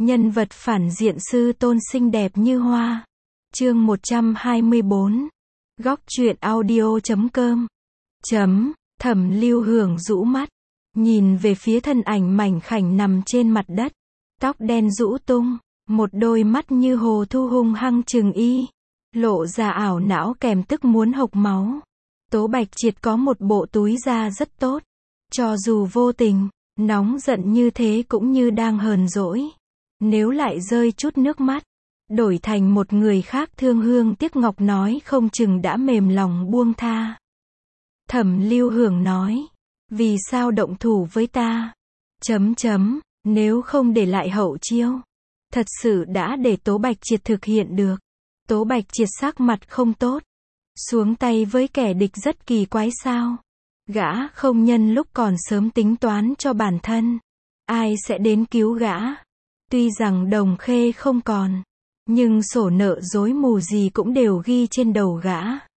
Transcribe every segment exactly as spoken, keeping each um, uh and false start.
Nhân vật phản diện sư tôn xinh đẹp như hoa. Chương một trăm hai mươi bốn. Góc truyện audio chấm com. Chấm, Thẩm Lưu Hưởng rũ mắt, nhìn về phía thân ảnh mảnh khảnh nằm trên mặt đất, tóc đen rũ tung, một đôi mắt như hồ thu hung hăng trừng y, lộ ra ảo não kèm tức muốn hộc máu. Tố Bạch Triệt có một bộ túi da rất tốt, cho dù vô tình, nóng giận như thế cũng như đang hờn dỗi. Nếu lại rơi chút nước mắt, đổi thành một người khác thương hương tiếc ngọc nói không chừng đã mềm lòng buông tha. Thẩm Lưu Hưởng nói, vì sao động thủ với ta? Chấm chấm, nếu không để lại hậu chiêu, thật sự đã để Tố Bạch Triệt thực hiện được. Tố Bạch Triệt sắc mặt không tốt, xuống tay với kẻ địch rất kỳ quái sao? Gã không nhân lúc còn sớm tính toán cho bản thân, ai sẽ đến cứu gã? Tuy rằng Đồng Khê không còn, nhưng sổ nợ rối mù gì cũng đều ghi trên đầu gã.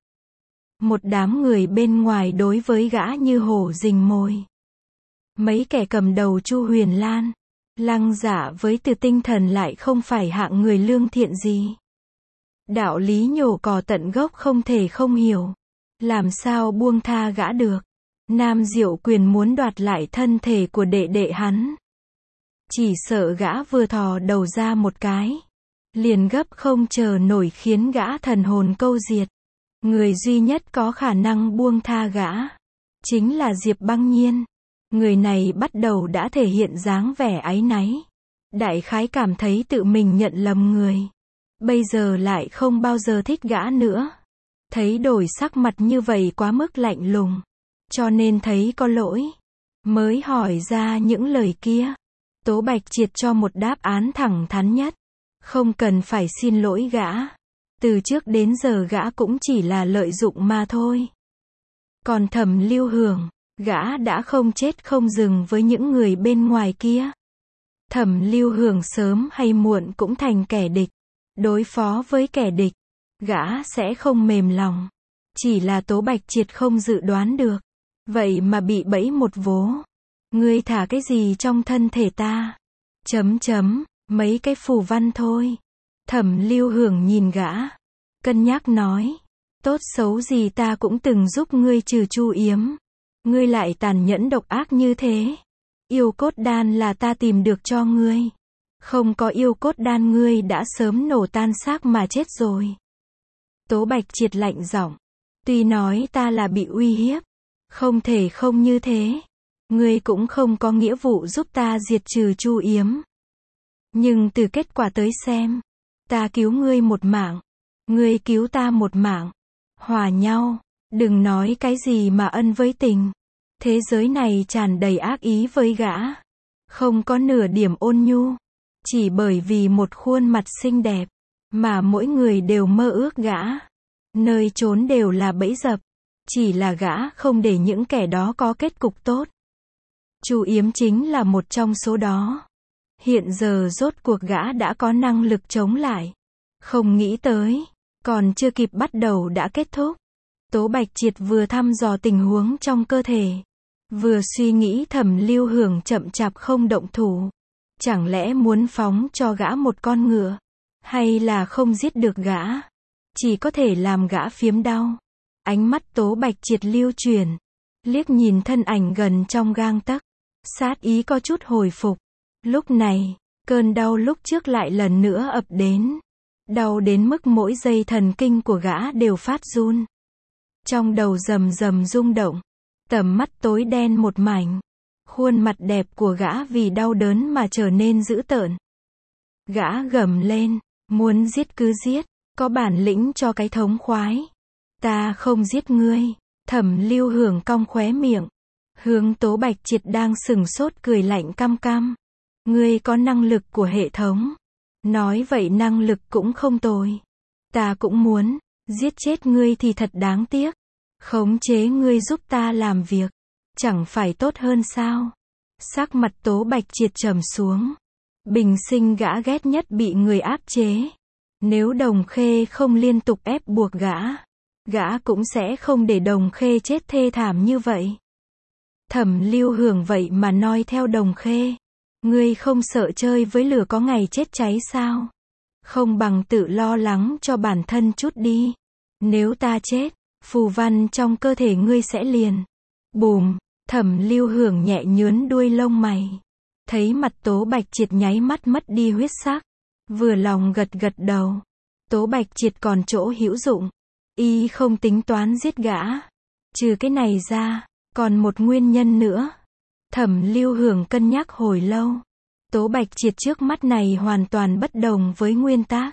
Một đám người bên ngoài đối với gã như hổ rình mồi. Mấy kẻ cầm đầu Chu Huyền Lan, Lăng Dạ với Từ Tinh Thần lại không phải hạng người lương thiện gì. Đạo lý nhổ cỏ tận gốc không thể không hiểu, làm sao buông tha gã được. Nam Diệu Quyền muốn đoạt lại thân thể của đệ đệ hắn, chỉ sợ gã vừa thò đầu ra một cái, liền gấp không chờ nổi khiến gã thần hồn câu diệt. Người duy nhất có khả năng buông tha gã, chính là Diệp Băng Nhiên. Người này bắt đầu đã thể hiện dáng vẻ áy náy. Đại khái cảm thấy tự mình nhận lầm người. Bây giờ lại không bao giờ thích gã nữa. Thấy đổi sắc mặt như vậy quá mức lạnh lùng, cho nên thấy có lỗi, mới hỏi ra những lời kia. Tố Bạch Triệt cho một đáp án thẳng thắn nhất. Không cần phải xin lỗi gã. Từ trước đến giờ gã cũng chỉ là lợi dụng mà thôi. Còn Thẩm Lưu Hưởng, gã đã không chết không dừng với những người bên ngoài kia. Thẩm Lưu Hưởng sớm hay muộn cũng thành kẻ địch. Đối phó với kẻ địch, gã sẽ không mềm lòng. Chỉ là Tố Bạch Triệt không dự đoán được. Vậy mà bị bẫy một vố. Ngươi thả cái gì trong thân thể ta? Chấm chấm, mấy cái phù văn thôi. Thẩm Lưu Hưởng nhìn gã, cân nhắc nói, tốt xấu gì ta cũng từng giúp ngươi trừ Chu Yếm. Ngươi lại tàn nhẫn độc ác như thế. Yêu cốt đan là ta tìm được cho ngươi. Không có yêu cốt đan ngươi đã sớm nổ tan xác mà chết rồi. Tố Bạch Triệt lạnh giọng, tuy nói ta là bị uy hiếp, không thể không như thế. Ngươi cũng không có nghĩa vụ giúp ta diệt trừ Chu Yếm. Nhưng từ kết quả tới xem, ta cứu ngươi một mạng, ngươi cứu ta một mạng, hòa nhau, đừng nói cái gì mà ân với tình. Thế giới này tràn đầy ác ý với gã, không có nửa điểm ôn nhu, chỉ bởi vì một khuôn mặt xinh đẹp, mà mỗi người đều mơ ước gã. Nơi trốn đều là bẫy dập, chỉ là gã không để những kẻ đó có kết cục tốt. Chu Yếm chính là một trong số đó. Hiện giờ rốt cuộc gã đã có năng lực chống lại. Không nghĩ tới, còn chưa kịp bắt đầu đã kết thúc. Tố Bạch Triệt vừa thăm dò tình huống trong cơ thể, vừa suy nghĩ Thẩm Lưu Hưởng chậm chạp không động thủ. Chẳng lẽ muốn phóng cho gã một con ngựa? Hay là không giết được gã? Chỉ có thể làm gã phiếm đau. Ánh mắt Tố Bạch Triệt lưu chuyển, liếc nhìn thân ảnh gần trong gang tấc, sát ý có chút hồi phục. Lúc này, cơn đau lúc trước lại lần nữa ập đến. Đau đến mức mỗi dây thần kinh của gã đều phát run. Trong đầu rầm rầm rung động. Tầm mắt tối đen một mảnh. Khuôn mặt đẹp của gã vì đau đớn mà trở nên dữ tợn. Gã gầm lên, muốn giết cứ giết, có bản lĩnh cho cái thống khoái. Ta không giết ngươi. Thẩm Lưu Hưởng cong khóe miệng, hướng Tố Bạch Triệt đang sừng sốt cười lạnh căm căm. Ngươi có năng lực của hệ thống. Nói vậy năng lực cũng không tồi. Ta cũng muốn, giết chết ngươi thì thật đáng tiếc. Khống chế ngươi giúp ta làm việc, chẳng phải tốt hơn sao? Sắc mặt Tố Bạch Triệt trầm xuống. Bình sinh gã ghét nhất bị người áp chế. Nếu Đồng Khê không liên tục ép buộc gã, gã cũng sẽ không để Đồng Khê chết thê thảm như vậy. Thẩm Lưu Hưởng vậy mà noi theo Đồng Khê. Ngươi không sợ chơi với lửa có ngày chết cháy sao? Không bằng tự lo lắng cho bản thân chút đi. Nếu ta chết, phù văn trong cơ thể ngươi sẽ liền. Bùm, Thẩm Lưu Hưởng nhẹ nhướn đuôi lông mày. Thấy mặt Tố Bạch Triệt nháy mắt mất đi huyết sắc. Vừa lòng gật gật đầu. Tố Bạch Triệt còn chỗ hữu dụng. Y không tính toán giết gã. Trừ cái này ra, còn một nguyên nhân nữa. Thẩm Lưu Hưởng cân nhắc hồi lâu. Tố Bạch Triệt trước mắt này hoàn toàn bất đồng với nguyên tác.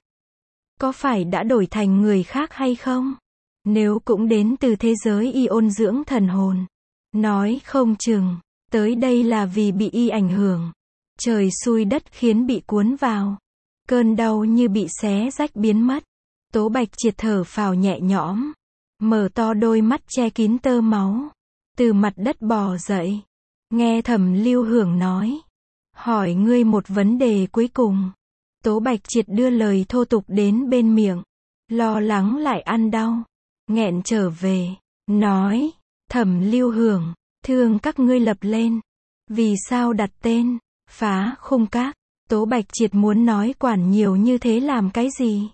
Có phải đã đổi thành người khác hay không? Nếu cũng đến từ thế giới y ôn dưỡng thần hồn. Nói không chừng, tới đây là vì bị y ảnh hưởng. Trời xui đất khiến bị cuốn vào. Cơn đau như bị xé rách biến mất. Tố Bạch Triệt thở phào nhẹ nhõm. Mở to đôi mắt che kín tơ máu. Từ mặt đất bò dậy. Nghe Thẩm Lưu Hưởng nói. Hỏi ngươi một vấn đề cuối cùng. Tố Bạch Triệt đưa lời thô tục đến bên miệng. Lo lắng lại ăn đau. Nghẹn trở về. Nói. Thẩm Lưu Hưởng. Thương các ngươi lập lên. Vì sao đặt tên. Phá Khung Các. Tố Bạch Triệt muốn nói quản nhiều như thế làm cái gì.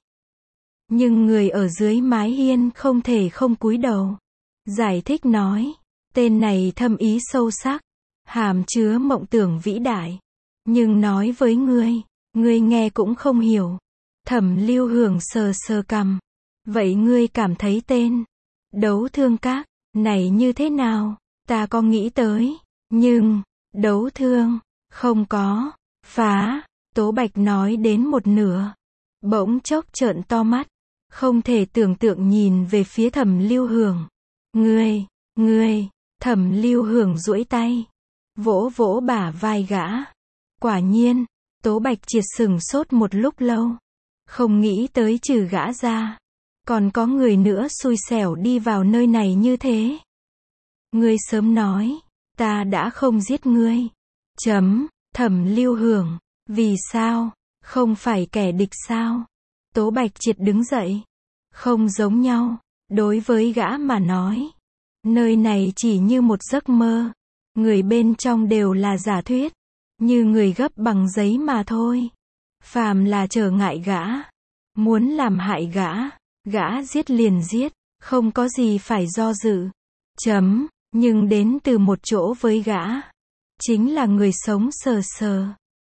Nhưng người ở dưới mái hiên không thể không cúi đầu. Giải thích nói. Tên này thâm ý sâu sắc. Hàm chứa mộng tưởng vĩ đại. Nhưng nói với ngươi, ngươi nghe cũng không hiểu. Thẩm Lưu Hưởng sờ sờ cằm. Vậy ngươi cảm thấy tên Đấu Thương Các này như thế nào? Ta có nghĩ tới, nhưng đấu thương không có. Phá. Tố Bạch nói đến một nửa, bỗng chốc trợn to mắt, không thể tưởng tượng nhìn về phía Thẩm Lưu Hưởng. Ngươi, ngươi. Thẩm Lưu Hưởng duỗi tay, vỗ vỗ bả vai gã. Quả nhiên, Tố Bạch Triệt sừng sốt một lúc lâu. Không nghĩ tới trừ gã ra, còn có người nữa xui xẻo đi vào nơi này như thế. Ngươi sớm nói, ta đã không giết ngươi. Chấm, Thẩm Lưu Hưởng, vì sao, không phải kẻ địch sao? Tố Bạch Triệt đứng dậy. Không giống nhau, đối với gã mà nói. Nơi này chỉ như một giấc mơ. Người bên trong đều là giả thuyết. Như người gấp bằng giấy mà thôi. Phàm là trở ngại gã. Muốn làm hại gã. Gã giết liền giết. Không có gì phải do dự. Chấm. Nhưng đến từ một chỗ với gã. Chính là người sống sờ sờ.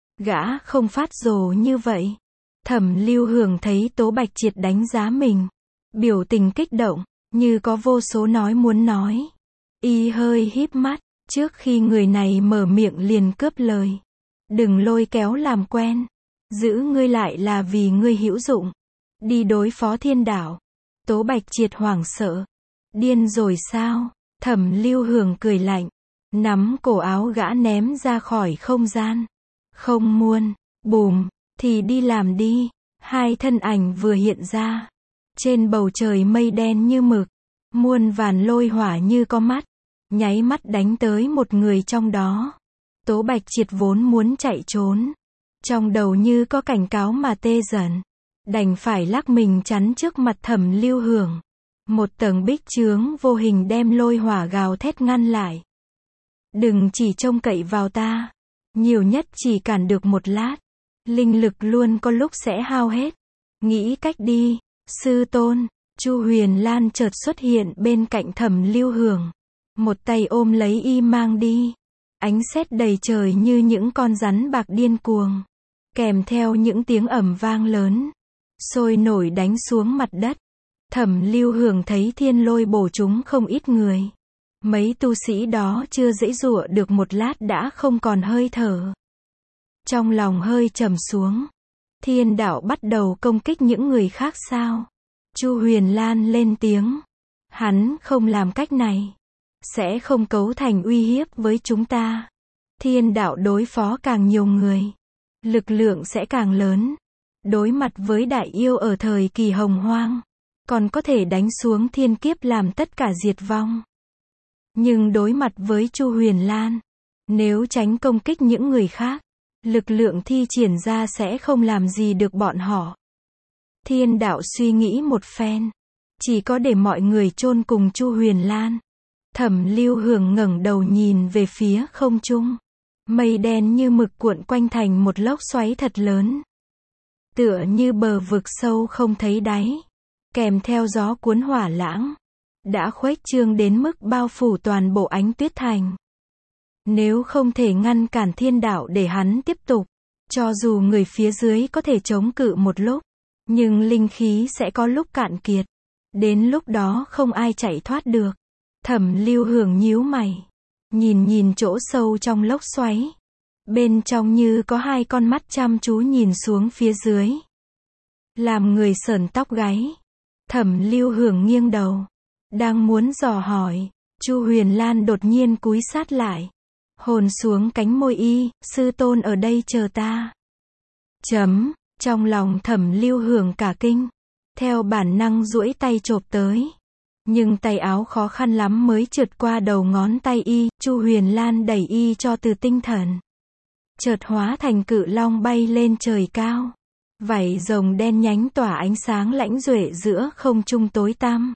Gã không phát rồ như vậy. Thẩm Lưu Hưởng thấy Tố Bạch Triệt đánh giá mình. Biểu tình kích động. Như có vô số nói muốn nói. Y hơi híp mắt. Trước khi người này mở miệng liền cướp lời. Đừng lôi kéo làm quen. Giữ ngươi lại là vì ngươi hữu dụng. Đi đối phó thiên đạo. Tố Bạch Triệt hoảng sợ. Điên rồi sao? Thẩm Lưu Hưởng cười lạnh. Nắm cổ áo gã ném ra khỏi không gian. Không muốn. Bùm. Thì đi làm đi. Hai thân ảnh vừa hiện ra. Trên bầu trời mây đen như mực. Muôn vàn lôi hỏa như có mắt. Nháy mắt đánh tới một người trong đó. Tố Bạch Triệt vốn muốn chạy trốn. Trong đầu như có cảnh cáo mà tê dần. Đành phải lắc mình chắn trước mặt Thẩm Lưu Hưởng. Một tầng bích chướng vô hình đem lôi hỏa gào thét ngăn lại. Đừng chỉ trông cậy vào ta. Nhiều nhất chỉ cản được một lát. Linh lực luôn có lúc sẽ hao hết. Nghĩ cách đi, sư tôn. Chu Huyền Lan chợt xuất hiện bên cạnh Thẩm Lưu Hưởng. Một tay ôm lấy y mang đi. Ánh sét đầy trời như những con rắn bạc điên cuồng. Kèm theo những tiếng ầm vang lớn. Sôi nổi đánh xuống mặt đất. Thẩm Lưu Hưởng thấy thiên lôi bổ chúng không ít người. Mấy tu sĩ đó chưa giãy giụa được một lát đã không còn hơi thở. Trong lòng hơi trầm xuống. Thiên đạo bắt đầu công kích những người khác sao? Chu Huyền Lan lên tiếng. Hắn không làm cách này. Sẽ không cấu thành uy hiếp với chúng ta. Thiên đạo đối phó càng nhiều người. Lực lượng sẽ càng lớn. Đối mặt với đại yêu ở thời kỳ hồng hoang. Còn có thể đánh xuống thiên kiếp làm tất cả diệt vong. Nhưng đối mặt với Chu Huyền Lan. Nếu tránh công kích những người khác. Lực lượng thi triển ra sẽ không làm gì được bọn họ. Thiên đạo suy nghĩ một phen. Chỉ có để mọi người chôn cùng Chu Huyền Lan. Thẩm Lưu Hưởng ngẩng đầu nhìn về phía không trung. Mây đen như mực cuộn quanh thành một lốc xoáy thật lớn. Tựa như bờ vực sâu không thấy đáy. Kèm theo gió cuốn hỏa lãng. Đã khuếch trương đến mức bao phủ toàn bộ Ánh Tuyết Thành. Nếu không thể ngăn cản thiên đạo để hắn tiếp tục, cho dù người phía dưới có thể chống cự một lúc, nhưng linh khí sẽ có lúc cạn kiệt. Đến lúc đó không ai chạy thoát được. Thẩm Lưu Hưởng nhíu mày. Nhìn nhìn chỗ sâu trong lốc xoáy. Bên trong như có hai con mắt chăm chú nhìn xuống phía dưới. Làm người sởn tóc gáy. Thẩm Lưu Hưởng nghiêng đầu. Đang muốn dò hỏi. Chu Huyền Lan đột nhiên cúi sát lại. Hôn xuống cánh môi y, sư tôn ở đây chờ ta. Chấm, trong lòng Thẩm Lưu Hưởng cả kinh. Theo bản năng duỗi tay chộp tới. Nhưng tay áo khó khăn lắm mới trượt qua đầu ngón tay y, Chu Huyền Lan đẩy y cho Từ Tinh Thần. Chợt hóa thành cự long bay lên trời cao. Vảy rồng đen nhánh tỏa ánh sáng lãnh duệ giữa không trung tối tăm.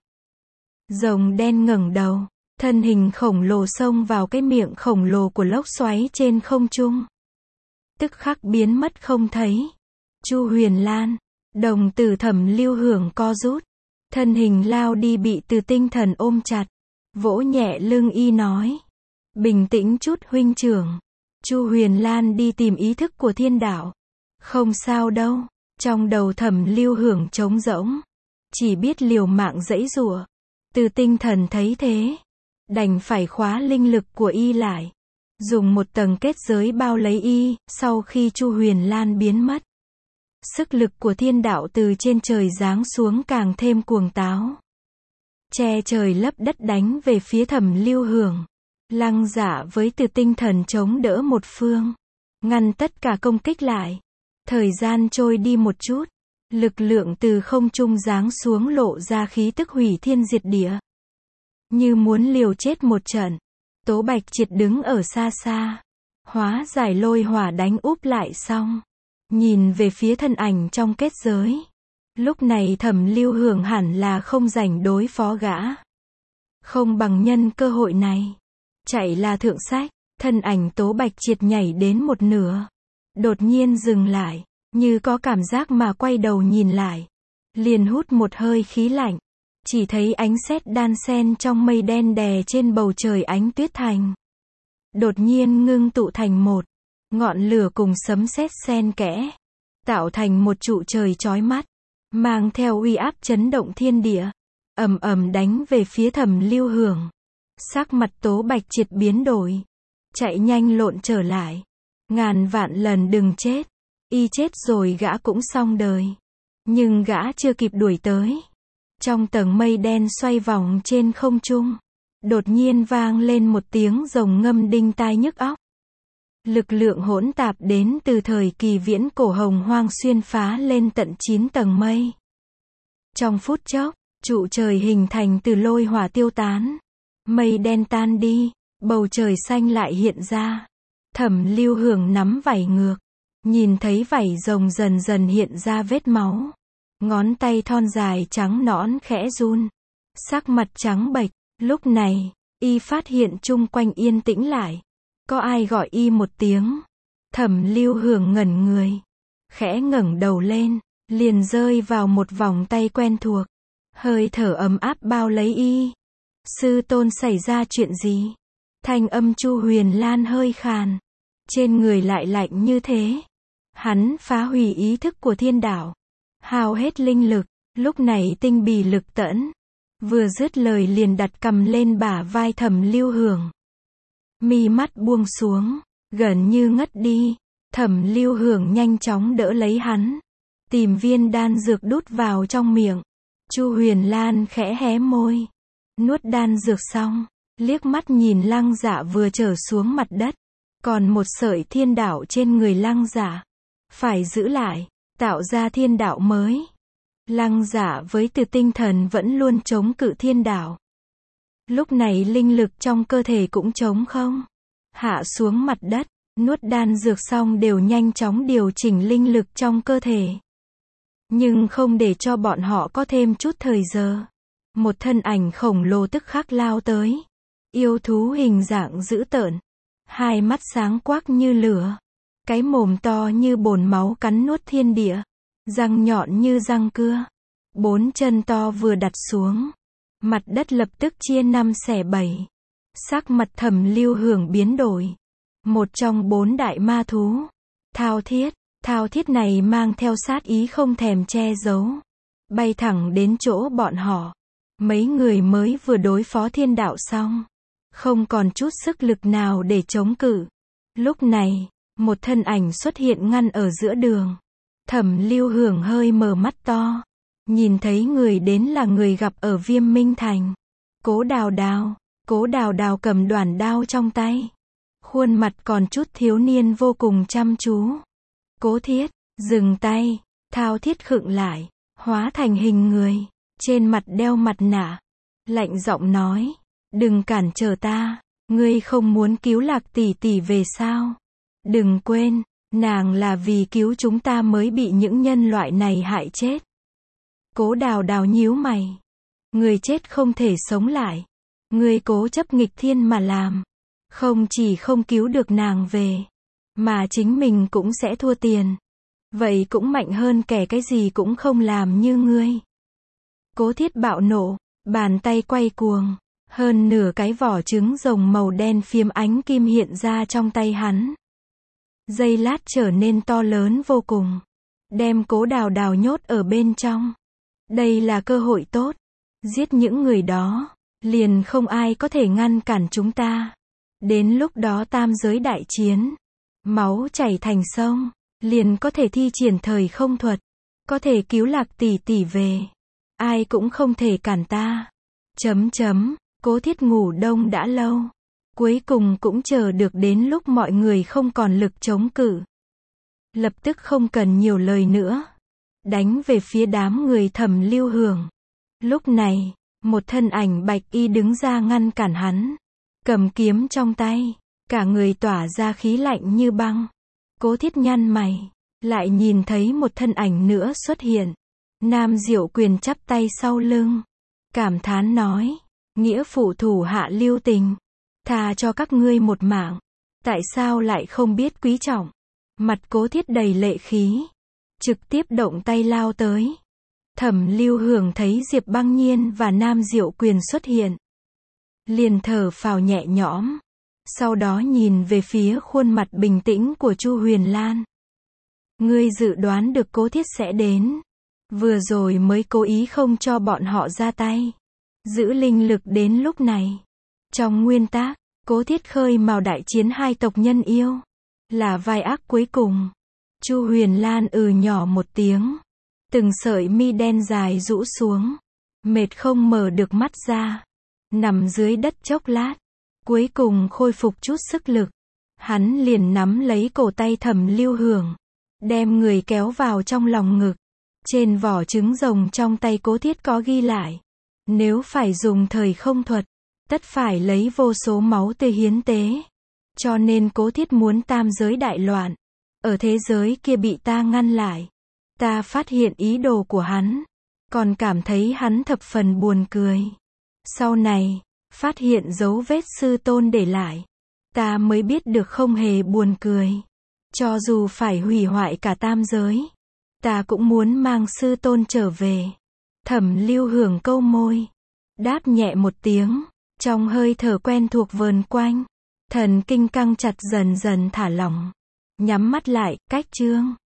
Rồng đen ngẩng đầu, thân hình khổng lồ xông vào cái miệng khổng lồ của lốc xoáy trên không trung. Tức khắc biến mất không thấy. Chu Huyền Lan, đồng tử Thẩm Lưu Hưởng co rút. Thân hình lao đi bị Từ Tinh Thần ôm chặt. Vỗ nhẹ lưng y nói. Bình tĩnh chút huynh trưởng. Chu Huyền Lan đi tìm ý thức của thiên đạo. Không sao đâu. Trong đầu Thẩm Lưu Hưởng trống rỗng. Chỉ biết liều mạng giãy giụa. Từ Tinh Thần thấy thế. Đành phải khóa linh lực của y lại. Dùng một tầng kết giới bao lấy y, sau khi Chu Huyền Lan biến mất. Sức lực của thiên đạo từ trên trời giáng xuống càng thêm cuồng táo. Che trời lấp đất đánh về phía Thẩm Lưu Hưởng. Lăng Dạ với Từ Tinh Thần chống đỡ một phương. Ngăn tất cả công kích lại. Thời gian trôi đi một chút. Lực lượng từ không trung giáng xuống lộ ra khí tức hủy thiên diệt địa. Như muốn liều chết một trận. Tố Bạch Triệt đứng ở xa xa. Hóa giải lôi hỏa đánh úp lại xong. Nhìn về phía thân ảnh trong kết giới. Lúc này Thẩm Lưu Hưởng hẳn là không rảnh đối phó gã. Không bằng nhân cơ hội này. Chạy là thượng sách. Thân ảnh Tố Bạch Triệt nhảy đến một nửa. Đột nhiên dừng lại. Như có cảm giác mà quay đầu nhìn lại. Liền hút một hơi khí lạnh. Chỉ thấy ánh sét đan xen trong mây đen đè trên bầu trời Ánh Tuyết Thành. Đột nhiên ngưng tụ thành một. Ngọn lửa cùng sấm sét xen kẽ. Tạo thành một trụ trời chói mắt. Mang theo uy áp chấn động thiên địa. Ầm ầm đánh về phía Thẩm Lưu Hưởng. Sắc mặt Tố Bạch Triệt biến đổi. Chạy nhanh lộn trở lại. Ngàn vạn lần đừng chết. Y chết rồi gã cũng xong đời. Nhưng gã chưa kịp đuổi tới. Trong tầng mây đen xoay vòng trên không trung. Đột nhiên vang lên một tiếng rồng ngâm đinh tai nhức óc. Lực lượng hỗn tạp đến từ thời kỳ viễn cổ hồng hoang xuyên phá lên tận chín tầng mây. Trong phút chốc, trụ trời hình thành từ lôi hỏa tiêu tán. Mây đen tan đi, bầu trời xanh lại hiện ra. Thẩm Lưu Hưởng nắm vảy ngược. Nhìn thấy vảy rồng dần dần hiện ra vết máu. Ngón tay thon dài trắng nõn khẽ run. Sắc mặt trắng bệch. Lúc này, y phát hiện chung quanh yên tĩnh lại. Có ai gọi y một tiếng. Thẩm Lưu Hưởng ngẩn người. Khẽ ngẩng đầu lên. Liền rơi vào một vòng tay quen thuộc. Hơi thở ấm áp bao lấy y. Sư tôn xảy ra chuyện gì? Thanh âm Chu Huyền Lan hơi khàn. Trên người lại lạnh như thế. Hắn phá hủy ý thức của thiên đạo. Hao hết linh lực. Lúc này tinh bì lực tẫn. Vừa dứt lời liền đặt cầm lên bả vai Thẩm Lưu Hưởng. Mi mắt buông xuống. Gần như ngất đi. Thẩm Lưu Hưởng nhanh chóng đỡ lấy hắn. Tìm viên đan dược đút vào trong miệng. Chu Huyền Lan khẽ hé môi. Nuốt đan dược xong. Liếc mắt nhìn Lăng Dạ vừa trở xuống mặt đất. Còn một sợi thiên đạo trên người Lăng Dạ. Phải giữ lại. Tạo ra thiên đạo mới. Lăng Dạ với Từ Tinh Thần vẫn luôn chống cự thiên đạo. Lúc này linh lực trong cơ thể cũng trống không. Hạ xuống mặt đất. Nuốt đan dược xong đều nhanh chóng điều chỉnh linh lực trong cơ thể. Nhưng không để cho bọn họ có thêm chút thời giờ. Một thân ảnh khổng lồ tức khắc lao tới. Yêu thú hình dạng dữ tợn. hai mắt sáng quắc như lửa, cái mồm to như bồn máu cắn nuốt thiên địa, răng nhọn như răng cưa, bốn chân to vừa đặt xuống, mặt đất lập tức chia năm xẻ bảy. Sắc mặt Thẩm Lưu Hưởng biến đổi. Một trong bốn đại ma thú, Thao Thiết, Thao Thiết này mang theo sát ý không thèm che giấu, bay thẳng đến chỗ bọn họ. Mấy người mới vừa đối phó thiên đạo xong, không còn chút sức lực nào để chống cự. Lúc này, một thân ảnh xuất hiện ngăn ở giữa đường. Thẩm Lưu Hưởng hơi mở mắt to, nhìn thấy người đến là người gặp ở Viêm Minh Thành. Cố Đào Đào, Cố Đào Đào cầm đoản đao trong tay, khuôn mặt còn chút thiếu niên vô cùng chăm chú. Cố Thiết, dừng tay. Thao Thiết khựng lại, hóa thành hình người, trên mặt đeo mặt nạ, lạnh giọng nói, đừng cản trở ta, ngươi không muốn cứu Lạc tỷ tỷ về sao? Đừng quên, nàng là vì cứu chúng ta mới bị những nhân loại này hại chết. Cố Đào Đào nhíu mày, người chết không thể sống lại, ngươi cố chấp nghịch thiên mà làm, không chỉ không cứu được nàng về, mà chính mình cũng sẽ thua tiền. Vậy cũng mạnh hơn kẻ cái gì cũng không làm như ngươi. Cố Thiết bạo nộ, bàn tay quay cuồng, hơn nửa cái vỏ trứng rồng màu đen phiếm ánh kim hiện ra trong tay hắn. Giây lát trở nên to lớn vô cùng, đem Cố Đào Đào nhốt ở bên trong. Đây là cơ hội tốt, giết những người đó, liền không ai có thể ngăn cản chúng ta. Đến lúc đó tam giới đại chiến, máu chảy thành sông, liền có thể thi triển thời không thuật, có thể cứu Lạc tỷ tỷ về. Ai cũng không thể cản ta. Chấm chấm, Cố Thiết ngủ đông đã lâu, cuối cùng cũng chờ được đến lúc mọi người không còn lực chống cự. Lập tức không cần nhiều lời nữa, đánh về phía đám người Thẩm Lưu Hưởng. Lúc này, một thân ảnh bạch y đứng ra ngăn cản hắn, cầm kiếm trong tay, cả người tỏa ra khí lạnh như băng. Cố Thiết nhăn mày, lại nhìn thấy một thân ảnh nữa xuất hiện. Nam Diệu Quyền chắp tay sau lưng, cảm thán nói, nghĩa phụ thủ hạ lưu tình, thà cho các ngươi một mạng, tại sao lại không biết quý trọng? Mặt Cố Thiết đầy lệ khí, trực tiếp động tay lao tới. Thẩm Lưu Hưởng thấy Diệp Băng Nhiên và Nam Diệu Quyền xuất hiện, liền thở phào nhẹ nhõm, sau đó nhìn về phía khuôn mặt bình tĩnh của Chu Huyền Lan. Ngươi dự đoán được Cố Thiết sẽ đến, vừa rồi mới cố ý không cho bọn họ ra tay, giữ linh lực đến lúc này. Trong nguyên tắc, Cố Thiết khơi mào đại chiến hai tộc nhân yêu, là vai ác cuối cùng. Chu Huyền Lan ừ nhỏ một tiếng, từng sợi mi đen dài rũ xuống, mệt không mở được mắt ra, nằm dưới đất chốc lát, cuối cùng khôi phục chút sức lực. Hắn liền nắm lấy cổ tay Thẩm Lưu Hưởng, đem người kéo vào trong lòng ngực. Trên vỏ trứng rồng trong tay Cố Thiết có ghi lại, nếu phải dùng thời không thuật, tất phải lấy vô số máu tươi hiến tế. Cho nên Cố Thiết muốn tam giới đại loạn, ở thế giới kia bị ta ngăn lại. Ta phát hiện ý đồ của hắn, còn cảm thấy hắn thập phần buồn cười. Sau này, phát hiện dấu vết sư tôn để lại, ta mới biết được không hề buồn cười. Cho dù phải hủy hoại cả tam giới, ta cũng muốn mang sư tôn trở về. Thẩm Lưu Hưởng câu môi, đáp nhẹ một tiếng, trong hơi thở quen thuộc vờn quanh, thần kinh căng chặt dần dần thả lỏng, nhắm mắt lại, cách chương.